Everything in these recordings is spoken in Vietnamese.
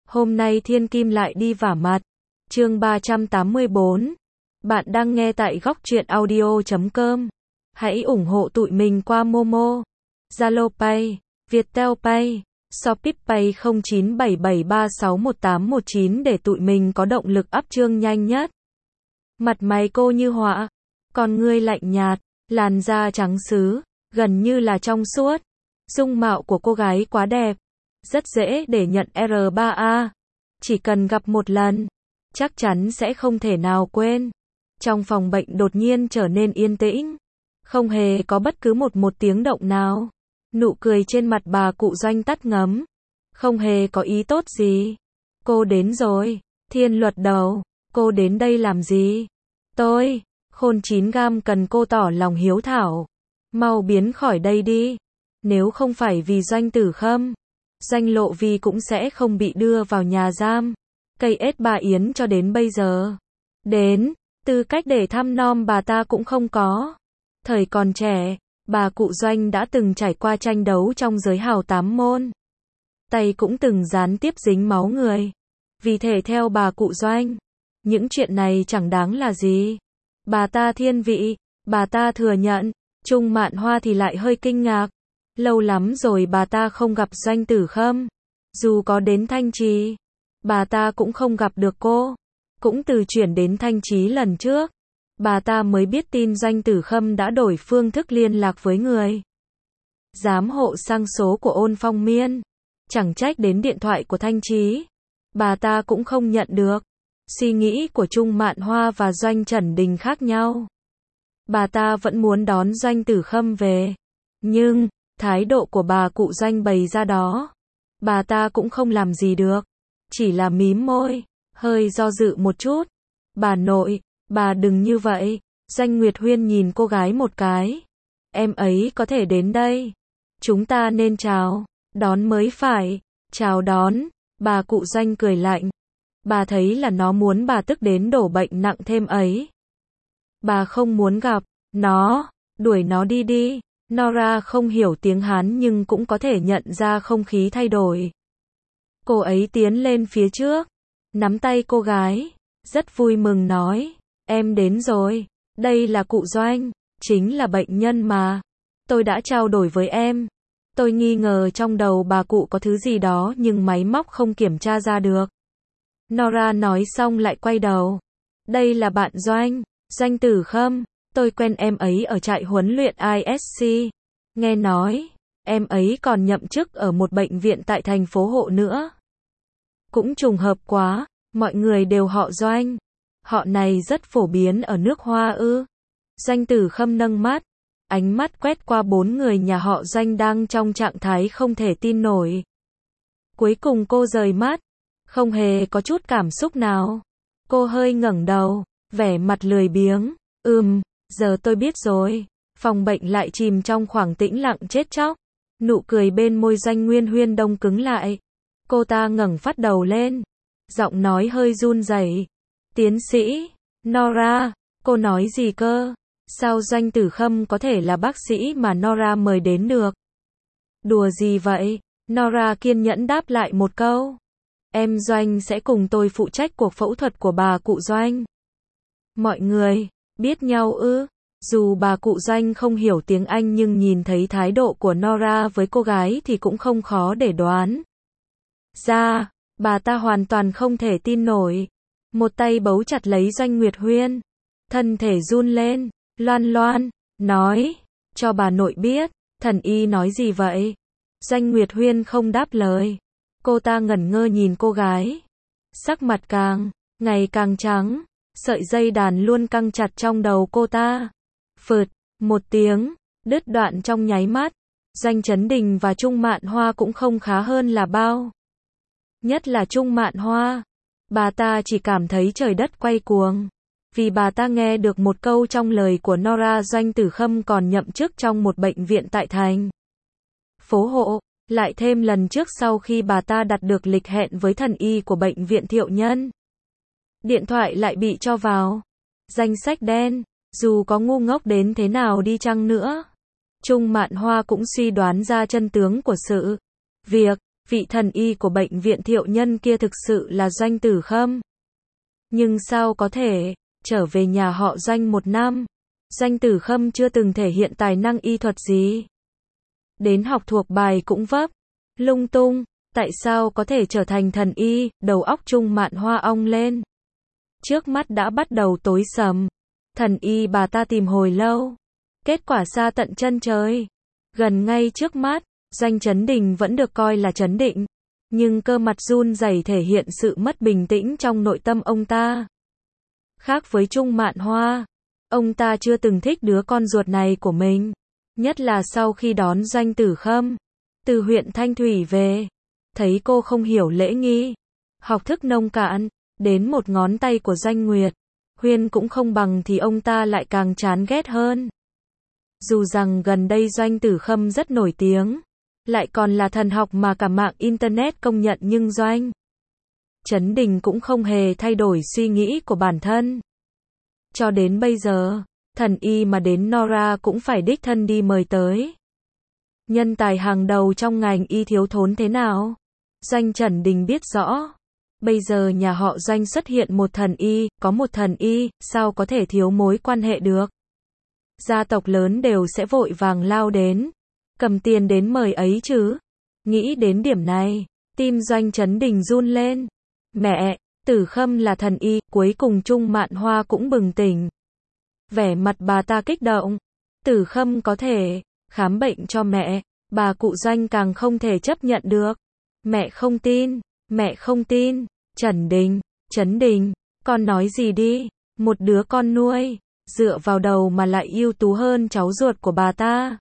Hôm nay Thiên Kim lại đi vả mặt. Chương 384. Bạn đang nghe tại góc truyện audio.com. Hãy ủng hộ tụi mình qua Momo, Zalo Pay, Viettel Pay, Shopee Pay 0977361819 để tụi mình có động lực up chương nhanh nhất. Mặt mày cô như họa, con ngươi lạnh nhạt, làn da trắng sứ, gần như là trong suốt. Dung mạo của cô gái quá đẹp, rất dễ để nhận R3A. Chỉ cần gặp một lần, chắc chắn sẽ không thể nào quên. Trong phòng bệnh đột nhiên trở nên yên tĩnh, không hề có bất cứ một tiếng động nào. Nụ cười trên mặt bà cụ Doanh tắt ngấm, không hề có ý tốt gì. Cô đến rồi. Thiên Luật đầu, cô đến đây làm gì? Tôi, Khôn 9 gam cần cô tỏ lòng hiếu thảo. Mau biến khỏi đây đi. Nếu không phải vì Doanh Tử Khâm, Doanh Lộ Vi cũng sẽ không bị đưa vào nhà giam. Cây ết bà Yến cho đến bây giờ, đến tư cách để thăm nom bà ta cũng không có. Thời còn trẻ, bà cụ Doanh đã từng trải qua tranh đấu trong giới hào tám môn. Tay cũng từng gián tiếp dính máu người. Vì thế theo bà cụ Doanh, những chuyện này chẳng đáng là gì. Bà ta thiên vị, bà ta thừa nhận. Trung Mạn Hoa thì lại hơi kinh ngạc. Lâu lắm rồi bà ta không gặp Doanh Tử Khâm. Dù có đến Thanh Trì, bà ta cũng không gặp được cô. Cũng từ chuyển đến Thanh Trì lần trước, bà ta mới biết tin Doanh Tử Khâm đã đổi phương thức liên lạc với người giám hộ sang số của Ôn Phong Miên. Chẳng trách đến điện thoại của Thanh Trì, bà ta cũng không nhận được. Suy nghĩ của Trung Mạn Hoa và Doanh Trần Đình khác nhau. Bà ta vẫn muốn đón Doanh Tử Khâm về. Nhưng, thái độ của bà cụ Doanh bày ra đó, bà ta cũng không làm gì được. Chỉ là mím môi, hơi do dự một chút. Bà nội, bà đừng như vậy. Doanh Nguyệt Huyên nhìn cô gái một cái. Em ấy có thể đến đây. Chúng ta nên chào đón mới phải. Chào đón. Bà cụ Doanh cười lạnh. Bà thấy là nó muốn bà tức đến đổ bệnh nặng thêm ấy. Bà không muốn gặp nó. Đuổi nó đi đi. Nora không hiểu tiếng Hán nhưng cũng có thể nhận ra không khí thay đổi. Cô ấy tiến lên phía trước, nắm tay cô gái, rất vui mừng nói, em đến rồi, đây là cụ Doanh, chính là bệnh nhân mà. Tôi đã trao đổi với em. Tôi nghi ngờ trong đầu bà cụ có thứ gì đó nhưng máy móc không kiểm tra ra được. Nora nói xong lại quay đầu. Đây là bạn Doanh, Doanh Tử Khâm. Tôi quen em ấy ở trại huấn luyện ISC. Nghe nói, em ấy còn nhậm chức ở một bệnh viện tại thành phố Hộ nữa. Cũng trùng hợp quá, mọi người đều họ Doanh. Họ này rất phổ biến ở nước Hoa ư? Doanh Tử Khâm nâng mắt, ánh mắt quét qua 4 người nhà họ Doanh đang trong trạng thái không thể tin nổi. Cuối cùng cô rời mắt, không hề có chút cảm xúc nào. Cô hơi ngẩng đầu, vẻ mặt lười biếng. Giờ tôi biết rồi. Phòng bệnh lại chìm trong khoảng tĩnh lặng chết chóc. Nụ cười bên môi Doanh Nguyên Huyên đông cứng lại. Cô ta ngẩng phát đầu lên, giọng nói hơi run rẩy. Tiến sĩ Nora, cô nói gì cơ? Sao Doanh Tử Khâm có thể là bác sĩ mà Nora mời đến được? Đùa gì vậy? Nora kiên nhẫn đáp lại một câu. Em Doanh sẽ cùng tôi phụ trách cuộc phẫu thuật của bà cụ Doanh. Mọi người biết nhau ư? Dù bà cụ Doanh không hiểu tiếng Anh nhưng nhìn thấy thái độ của Nora với cô gái thì cũng không khó để đoán ra. Bà ta hoàn toàn không thể tin nổi. Một tay bấu chặt lấy Doanh Nguyệt Huyên, thân thể run lên. Loan Loan nói, cho bà nội biết, thần y nói gì vậy? Doanh Nguyệt Huyên không đáp lời. Cô ta ngẩn ngơ nhìn cô gái, sắc mặt ngày càng trắng. Sợi dây đàn luôn căng chặt trong đầu cô ta. Phượt, một tiếng, đứt đoạn trong nháy mắt. Doanh Trấn Đình và Trung Mạn Hoa cũng không khá hơn là bao. Nhất là Trung Mạn Hoa. Bà ta chỉ cảm thấy trời đất quay cuồng. Vì bà ta nghe được một câu trong lời của Nora. Doanh Tử Khâm còn nhậm chức trong một bệnh viện tại thành phố Hộ. Lại thêm lần trước sau khi bà ta đặt được lịch hẹn với thần y của bệnh viện Thiệu Nhân. Điện thoại lại bị cho vào danh sách đen. Dù có ngu ngốc đến thế nào đi chăng nữa, Trung Mạn Hoa cũng suy đoán ra chân tướng của sự việc. vị thần y của bệnh viện Thiệu Nhân kia thực sự là Doanh Tử Khâm. Nhưng sao có thể, trở về nhà họ Doanh 1 năm, Doanh Tử Khâm chưa từng thể hiện tài năng y thuật gì. Đến học thuộc bài cũng vấp, lung tung, tại sao có thể trở thành thần y, đầu óc Trung Mạn Hoa ong lên. Trước mắt đã bắt đầu tối sầm, thần y bà ta tìm hồi lâu, kết quả xa tận chân trời, gần ngay trước mắt. Doanh Chấn Đình vẫn được coi là trấn định, nhưng cơ mặt run rẩy thể hiện sự mất bình tĩnh trong nội tâm ông ta. Khác với Trung Mạn Hoa, ông ta chưa từng thích đứa con ruột này của mình, nhất là sau khi đón Doanh Tử Khâm từ huyện Thanh Thủy về, thấy cô không hiểu lễ nghi, học thức nông cạn, đến một ngón tay của Doanh Nguyệt Huyên cũng không bằng thì ông ta lại càng chán ghét hơn. Dù rằng gần đây Doanh Tử Khâm rất nổi tiếng, lại còn là thần học mà cả mạng Internet công nhận, nhưng Doanh Chấn Đình cũng không hề thay đổi suy nghĩ của bản thân. Cho đến bây giờ, thần y mà đến Nora cũng phải đích thân đi mời tới. Nhân tài hàng đầu trong ngành y thiếu thốn thế nào, Doanh Chấn Đình biết rõ. Bây giờ nhà họ Doanh xuất hiện một thần y, có một thần y, sao có thể thiếu mối quan hệ được. Gia tộc lớn đều sẽ vội vàng lao đến, cầm tiền đến mời ấy chứ. Nghĩ đến điểm này, tim Doanh Chấn Đình run lên. Mẹ, Tử Khâm là thần y, cuối cùng Trung Mạn Hoa cũng bừng tỉnh. Vẻ mặt bà ta kích động. Tử Khâm có thể khám bệnh cho mẹ, bà cụ Doanh càng không thể chấp nhận được. Mẹ không tin, mẹ không tin. Chấn Đình, con nói gì đi, một đứa con nuôi, dựa vào đầu mà lại ưu tú hơn cháu ruột của bà ta.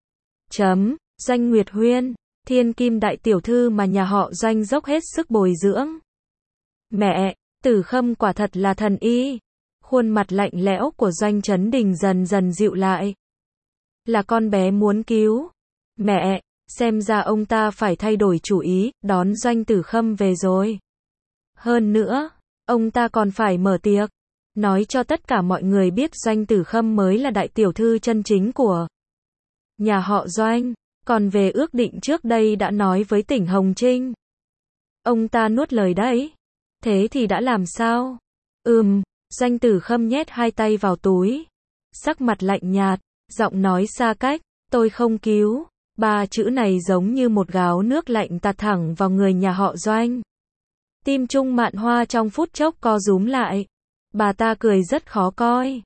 Doanh Nguyệt Huyên, thiên kim đại tiểu thư mà nhà họ Doanh dốc hết sức bồi dưỡng. Mẹ, Tử Khâm quả thật là thần y. Khuôn mặt lạnh lẽo của Doanh Chấn Đình dần dần dịu lại. Là con bé muốn cứu. Mẹ, xem ra ông ta phải thay đổi chủ ý, đón Doanh Tử Khâm về rồi. Hơn nữa, ông ta còn phải mở tiệc, nói cho tất cả mọi người biết Doanh Tử Khâm mới là đại tiểu thư chân chính của nhà họ Doanh. Còn về ước định trước đây đã nói với Tỉnh Hồng Trinh, ông ta nuốt lời đấy. Thế thì đã làm sao? Doanh Tử Khâm nhét hai tay vào túi, sắc mặt lạnh nhạt, giọng nói xa cách, tôi không cứu. 3 chữ này giống như một gáo nước lạnh tạt thẳng vào người nhà họ Doanh. Tim Trung Mạn Hoa trong phút chốc co rúm lại. Bà ta cười rất khó coi.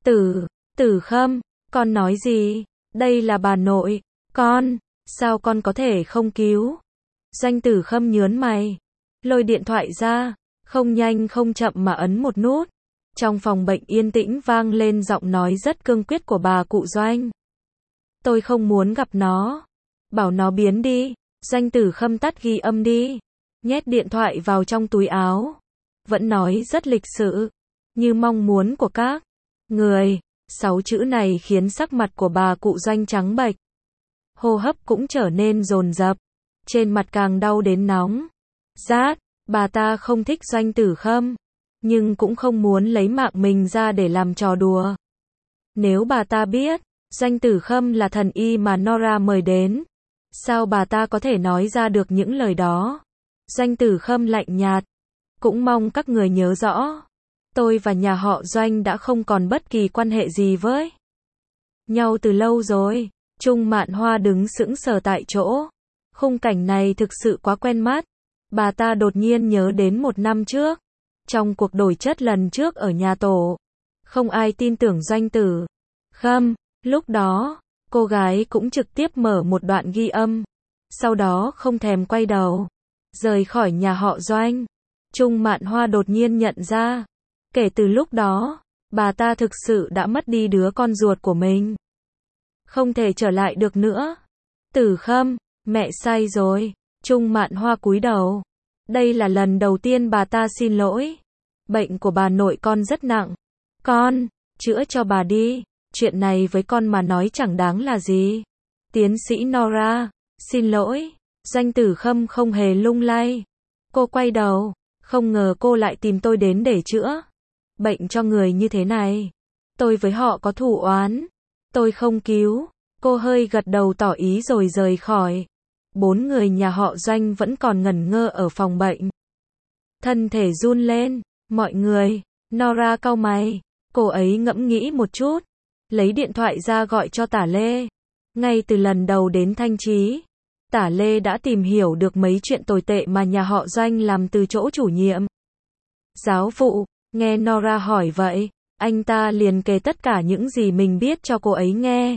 Tử Khâm, con nói gì? Đây là bà nội, con, sao con có thể không cứu? Doanh Tử Khâm nhớn mày, lôi điện thoại ra, không nhanh không chậm mà ấn một nút. Trong phòng bệnh yên tĩnh vang lên giọng nói rất cương quyết của bà cụ Doanh. Tôi không muốn gặp nó. Bảo nó biến đi. Doanh Tử Khâm tắt ghi âm đi, nhét điện thoại vào trong túi áo. Vẫn nói rất lịch sự, như mong muốn của các người. 6 chữ này khiến sắc mặt của bà cụ Doanh trắng bệch. Hô hấp cũng trở nên dồn dập, trên mặt càng đau đến nóng. Bà ta không thích Doanh Tử Khâm, nhưng cũng không muốn lấy mạng mình ra để làm trò đùa. Nếu bà ta biết Doanh Tử Khâm là thần y mà Nora mời đến, sao bà ta có thể nói ra được những lời đó? Doanh Tử Khâm lạnh nhạt, cũng mong các người nhớ rõ, tôi và nhà họ Doanh đã không còn bất kỳ quan hệ gì với nhau từ lâu rồi. Trung Mạn Hoa đứng sững sờ tại chỗ. Khung cảnh này thực sự quá quen mắt. Bà ta đột nhiên nhớ đến 1 năm trước, trong cuộc đổi chất lần trước ở nhà tổ, không ai tin tưởng Doanh Tử Khâm. Lúc đó, cô gái cũng trực tiếp mở một đoạn ghi âm, sau đó không thèm quay đầu, rời khỏi nhà họ Doanh. Trung Mạn Hoa đột nhiên nhận ra, kể từ lúc đó, bà ta thực sự đã mất đi đứa con ruột của mình. Không thể trở lại được nữa. Tử Khâm, mẹ sai rồi. Trung Mạn Hoa cúi đầu. Đây là lần đầu tiên bà ta xin lỗi. Bệnh của bà nội con rất nặng. Con, chữa cho bà đi. Chuyện này với con mà nói chẳng đáng là gì. Tiến sĩ Nora, xin lỗi. Doanh Tử Khâm không hề lung lay. Cô quay đầu, không ngờ cô lại tìm tôi đến để chữa bệnh cho người như thế này. Tôi với họ có thù oán. Tôi không cứu. Cô hơi gật đầu tỏ ý rồi rời khỏi. 4 người nhà họ Doanh vẫn còn ngẩn ngơ ở phòng bệnh. Thân thể run lên, mọi người, Nora cau mày, cô ấy ngẫm nghĩ một chút, lấy điện thoại ra gọi cho Tả Lê. Ngay từ lần đầu đến Thanh Trì, Tả Lê đã tìm hiểu được mấy chuyện tồi tệ mà nhà họ Doanh làm từ chỗ chủ nhiệm. Giáo vụ, nghe Nora hỏi vậy, anh ta liền kể tất cả những gì mình biết cho cô ấy nghe.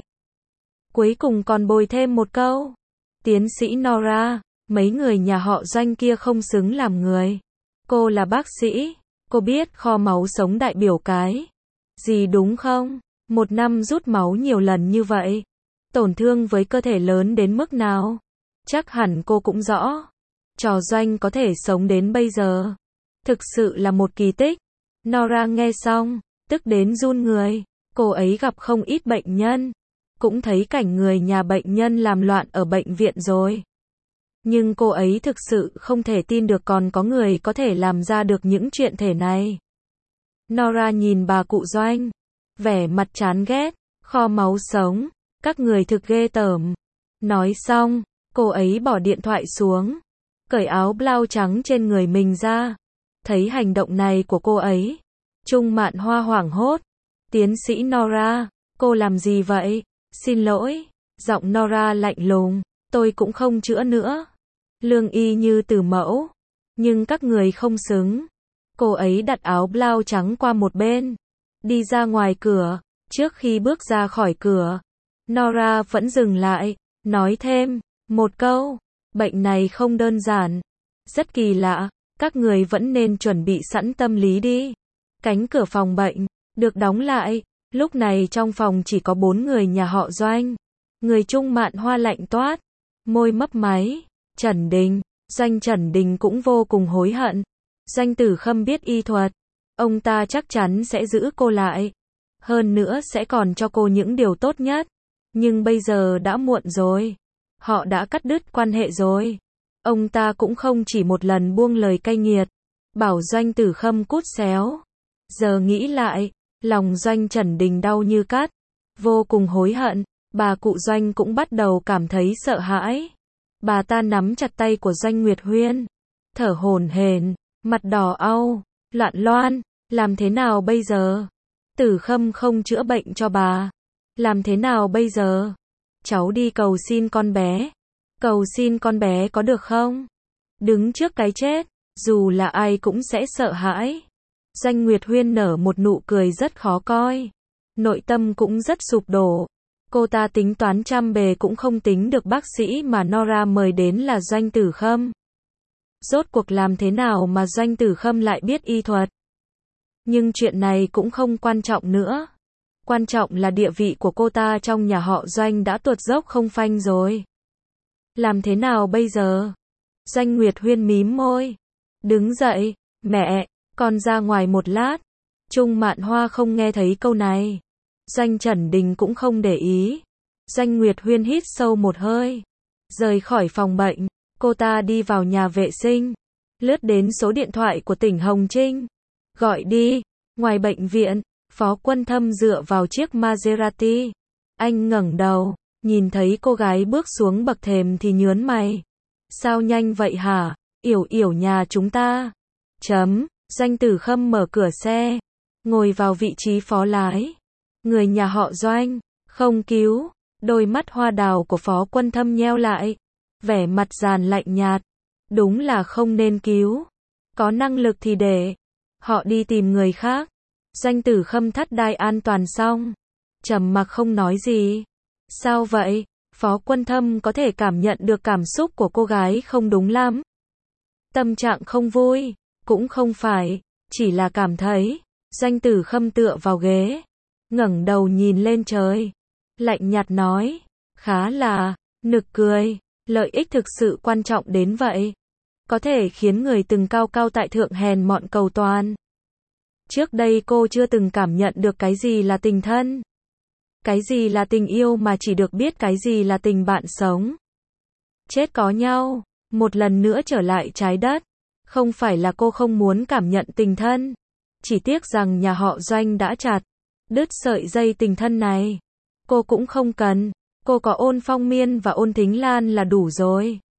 Cuối cùng còn bồi thêm một câu. Tiến sĩ Nora, mấy người nhà họ Doanh kia không xứng làm người. Cô là bác sĩ, cô biết kho máu sống đại biểu cái gì đúng không? 1 năm rút máu nhiều lần như vậy, tổn thương với cơ thể lớn đến mức nào? Chắc hẳn cô cũng rõ. Trò Doanh có thể sống đến bây giờ, thực sự là một kỳ tích. Nora nghe xong, tức đến run người. Cô ấy gặp không ít bệnh nhân, cũng thấy cảnh người nhà bệnh nhân làm loạn ở bệnh viện rồi. Nhưng cô ấy thực sự không thể tin được còn có người có thể làm ra được những chuyện thể này. Nora nhìn bà cụ Doanh, vẻ mặt chán ghét, kho máu sống, các người thực ghê tởm. Nói xong, cô ấy bỏ điện thoại xuống, cởi áo blau trắng trên người mình ra. Thấy hành động này của cô ấy, Trung Mạn Hoa hoảng hốt. Tiến sĩ Nora, cô làm gì vậy? Xin lỗi, giọng Nora lạnh lùng, tôi cũng không chữa nữa. Lương y như từ mẫu, nhưng các người không xứng. Cô ấy đặt áo blau trắng qua một bên, đi ra ngoài cửa. Trước khi bước ra khỏi cửa, Nora vẫn dừng lại, nói thêm một câu, bệnh này không đơn giản, rất kỳ lạ, các người vẫn nên chuẩn bị sẵn tâm lý đi. Cánh cửa phòng bệnh được đóng lại, lúc này trong phòng chỉ có 4 người nhà họ Doanh. Người Trung Mạn Hoa lạnh toát, môi mấp máy. Trần Đình, Doanh Trần Đình cũng vô cùng hối hận. Doanh Tử Khâm biết y thuật, ông ta chắc chắn sẽ giữ cô lại. Hơn nữa sẽ còn cho cô những điều tốt nhất. Nhưng bây giờ đã muộn rồi. Họ đã cắt đứt quan hệ rồi. Ông ta cũng không chỉ một lần buông lời cay nghiệt, bảo Doanh Tử Khâm cút xéo. Giờ nghĩ lại, lòng Doanh Trần Đình đau như cắt, vô cùng hối hận. Bà cụ Doanh cũng bắt đầu cảm thấy sợ hãi. Bà ta nắm chặt tay của Doanh Nguyệt Huyên, thở hổn hển, mặt đỏ au, loạn loan, làm thế nào bây giờ? Tử Khâm không chữa bệnh cho bà, làm thế nào bây giờ? Cháu đi cầu xin con bé. Cầu xin con bé có được không? Đứng trước cái chết, dù là ai cũng sẽ sợ hãi. Doanh Nguyệt Huyên nở một nụ cười rất khó coi, nội tâm cũng rất sụp đổ. Cô ta tính toán trăm bề cũng không tính được bác sĩ mà Nora mời đến là Doanh Tử Khâm. Rốt cuộc làm thế nào mà Doanh Tử Khâm lại biết y thuật? Nhưng chuyện này cũng không quan trọng nữa. Quan trọng là địa vị của cô ta trong nhà họ Doanh đã tuột dốc không phanh rồi. Làm thế nào bây giờ? Doanh Nguyệt Huyên mím môi, đứng dậy, mẹ, con ra ngoài một lát. Trung Mạn Hoa không nghe thấy câu này. Doanh Trần Đình cũng không để ý. Doanh Nguyệt Huyên hít sâu một hơi, rời khỏi phòng bệnh. Cô ta đi vào nhà vệ sinh, lướt đến số điện thoại của Tỉnh Hồng Trinh. Gọi đi. Ngoài bệnh viện, Phó Quân Thâm dựa vào chiếc Maserati. Anh ngẩng đầu, nhìn thấy cô gái bước xuống bậc thềm thì nhướng mày. Sao nhanh vậy hả? Yểu yểu nhà chúng ta. Doanh Tử Khâm mở cửa xe, ngồi vào vị trí phó lái. Người nhà họ Doanh, không cứu. Đôi mắt hoa đào của Phó Quân Thâm nheo lại, vẻ mặt giàn lạnh nhạt. Đúng là không nên cứu. Có năng lực thì để họ đi tìm người khác. Doanh Tử Khâm thắt đai an toàn xong, trầm mặc không nói gì. Sao vậy? Phó Quân Thâm có thể cảm nhận được cảm xúc của cô gái không đúng lắm. Tâm trạng không vui, cũng không phải, chỉ là cảm thấy. Doanh Tử Khâm tựa vào ghế, ngẩng đầu nhìn lên trời, lạnh nhạt nói, khá là nực cười, lợi ích thực sự quan trọng đến vậy. Có thể khiến người từng cao cao tại thượng hèn mọn cầu toàn. Trước đây cô chưa từng cảm nhận được cái gì là tình thân, cái gì là tình yêu mà chỉ được biết cái gì là tình bạn sống. Chết có nhau, một lần nữa trở lại trái đất. Không phải là cô không muốn cảm nhận tình thân, chỉ tiếc rằng nhà họ Doanh đã chặt đứt sợi dây tình thân này. Cô cũng không cần, cô có Ôn Phong Miên và Ôn Thính Lan là đủ rồi.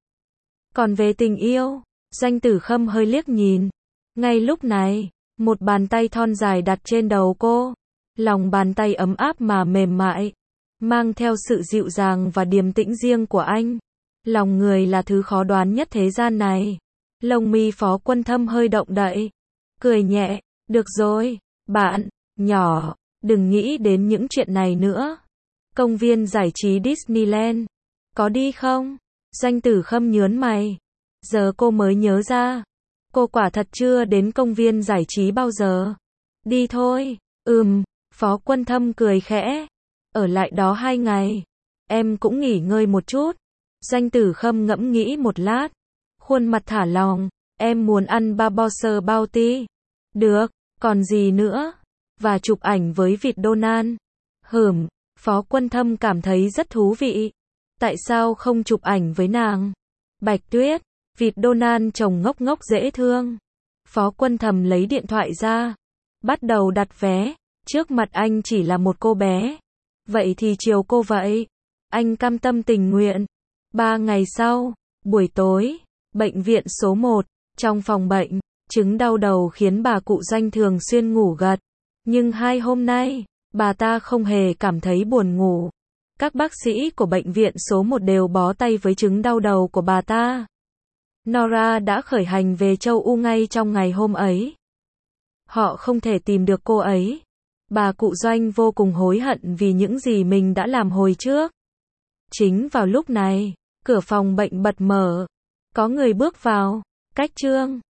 Còn về tình yêu, Doanh Tử Khâm hơi liếc nhìn. Ngay lúc này, một bàn tay thon dài đặt trên đầu cô. Lòng bàn tay ấm áp mà mềm mại, mang theo sự dịu dàng và điềm tĩnh riêng của anh. Lòng người là thứ khó đoán nhất thế gian này. Lông mi Phó Quân Thâm hơi động đậy, cười nhẹ, được rồi, bạn nhỏ, đừng nghĩ đến những chuyện này nữa. Công viên giải trí Disneyland, có đi không? Doanh Tử Khâm nhớn mày. Giờ cô mới nhớ ra, cô quả thật chưa đến công viên giải trí bao giờ. Đi thôi. Phó Quân Thâm cười khẽ. Ở lại đó 2 ngày. Em cũng nghỉ ngơi một chút. Doanh Tử Khâm ngẫm nghĩ một lát. Khuôn mặt thả lỏng. Em muốn ăn Barbossa Bounty. Được, còn gì nữa? Và chụp ảnh với vịt Donald. Phó Quân Thâm cảm thấy rất thú vị. Tại sao không chụp ảnh với nàng? Bạch Tuyết, vịt Donald trông ngốc ngốc dễ thương. Phó Quân Thâm lấy điện thoại ra, bắt đầu đặt vé. Trước mặt anh chỉ là một cô bé. Vậy thì chiều cô vậy. Anh cam tâm tình nguyện. 3 ngày sau, buổi tối, bệnh viện số 1, trong phòng bệnh, chứng đau đầu khiến bà cụ Doanh thường xuyên ngủ gật. Nhưng 2 hôm nay, bà ta không hề cảm thấy buồn ngủ. Các bác sĩ của bệnh viện số 1 đều bó tay với chứng đau đầu của bà ta. Nora đã khởi hành về châu Âu ngay trong ngày hôm ấy. Họ không thể tìm được cô ấy. Bà cụ Doanh vô cùng hối hận vì những gì mình đã làm hồi trước. Chính vào lúc này, cửa phòng bệnh bật mở. Có người bước vào. Cách Trương.